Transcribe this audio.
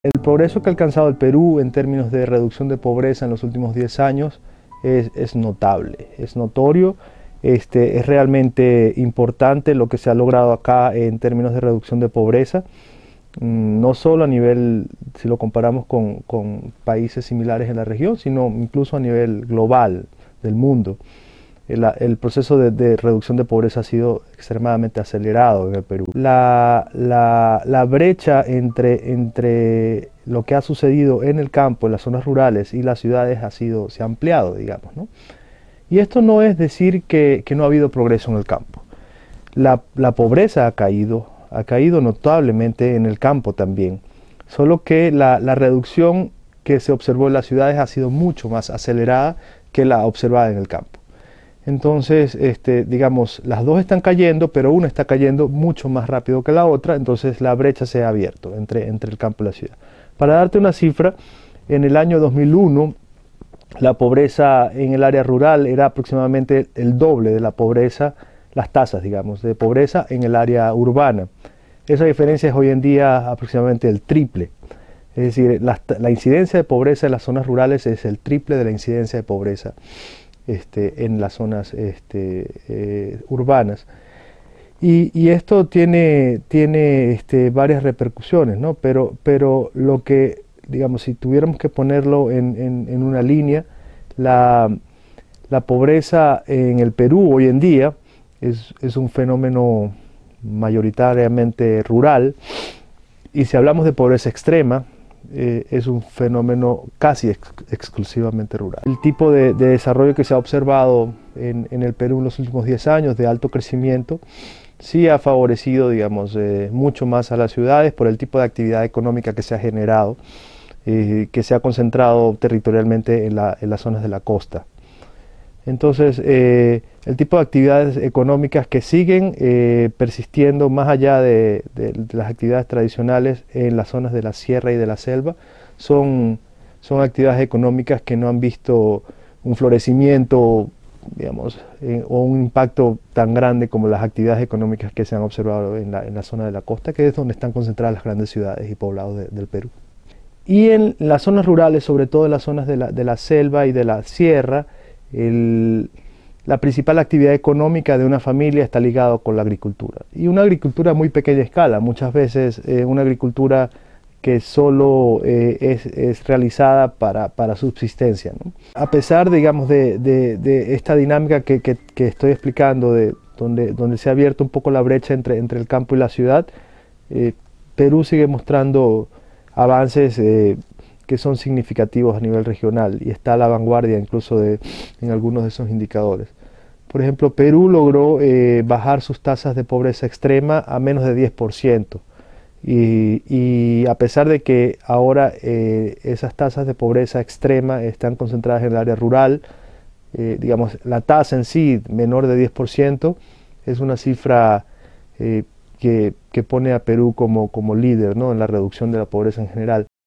El progreso que ha alcanzado el Perú en términos de reducción de pobreza en los últimos 10 años es notable, es notorio, es realmente importante lo que se ha logrado acá en términos de reducción de pobreza, no solo a nivel, si lo comparamos con países similares en la región, sino incluso a nivel global del mundo. El proceso de reducción de pobreza ha sido extremadamente acelerado en el Perú. La brecha entre lo que ha sucedido en el campo, en las zonas rurales y las ciudades se ha ampliado, digamos, ¿no? Y esto no es decir que no ha habido progreso en el campo. La pobreza ha caído notablemente en el campo también, solo que la reducción que se observó en las ciudades ha sido mucho más acelerada que la observada en el campo. Entonces, digamos, las dos están cayendo, pero una está cayendo mucho más rápido que la otra, entonces la brecha se ha abierto entre el campo y la ciudad. Para darte una cifra, en el año 2001, la pobreza en el área rural era aproximadamente el doble de la pobreza, las tasas, digamos, de pobreza en el área urbana. Esa diferencia es hoy en día aproximadamente el triple. Es decir, la incidencia de pobreza en las zonas rurales es el triple de la incidencia de pobreza en las zonas urbanas. Y esto tiene varias repercusiones, ¿no? Pero lo que, digamos, si tuviéramos que ponerlo en una línea, la pobreza en el Perú hoy en día es un fenómeno mayoritariamente rural, y si hablamos de pobreza extrema, es un fenómeno casi exclusivamente rural. El tipo de desarrollo que se ha observado en el Perú en los últimos 10 años, de alto crecimiento, sí ha favorecido, digamos, mucho más a las ciudades por el tipo de actividad económica que se ha generado, que se ha concentrado territorialmente en las zonas de la costa. Entonces, el tipo de actividades económicas que siguen persistiendo más allá de las actividades tradicionales en las zonas de la sierra y de la selva son actividades económicas que no han visto un florecimiento, digamos, o un impacto tan grande como las actividades económicas que se han observado en la zona de la costa, que es donde están concentradas las grandes ciudades y poblados del Perú. Y en las zonas rurales, sobre todo en las zonas de la selva y de la sierra, la principal actividad económica de una familia está ligada con la agricultura, y una agricultura a muy pequeña escala, muchas veces una agricultura que solo es realizada para subsistencia, ¿no? A pesar, digamos, de esta dinámica que estoy explicando, donde se ha abierto un poco la brecha entre el campo y la ciudad, Perú sigue mostrando avances que son significativos a nivel regional, y está a la vanguardia incluso en algunos de esos indicadores. Por ejemplo, Perú logró bajar sus tasas de pobreza extrema a menos de 10%, y a pesar de que ahora esas tasas de pobreza extrema están concentradas en el área rural, digamos, la tasa en sí menor de 10% es una cifra que pone a Perú como líder, ¿no?, en la reducción de la pobreza en general.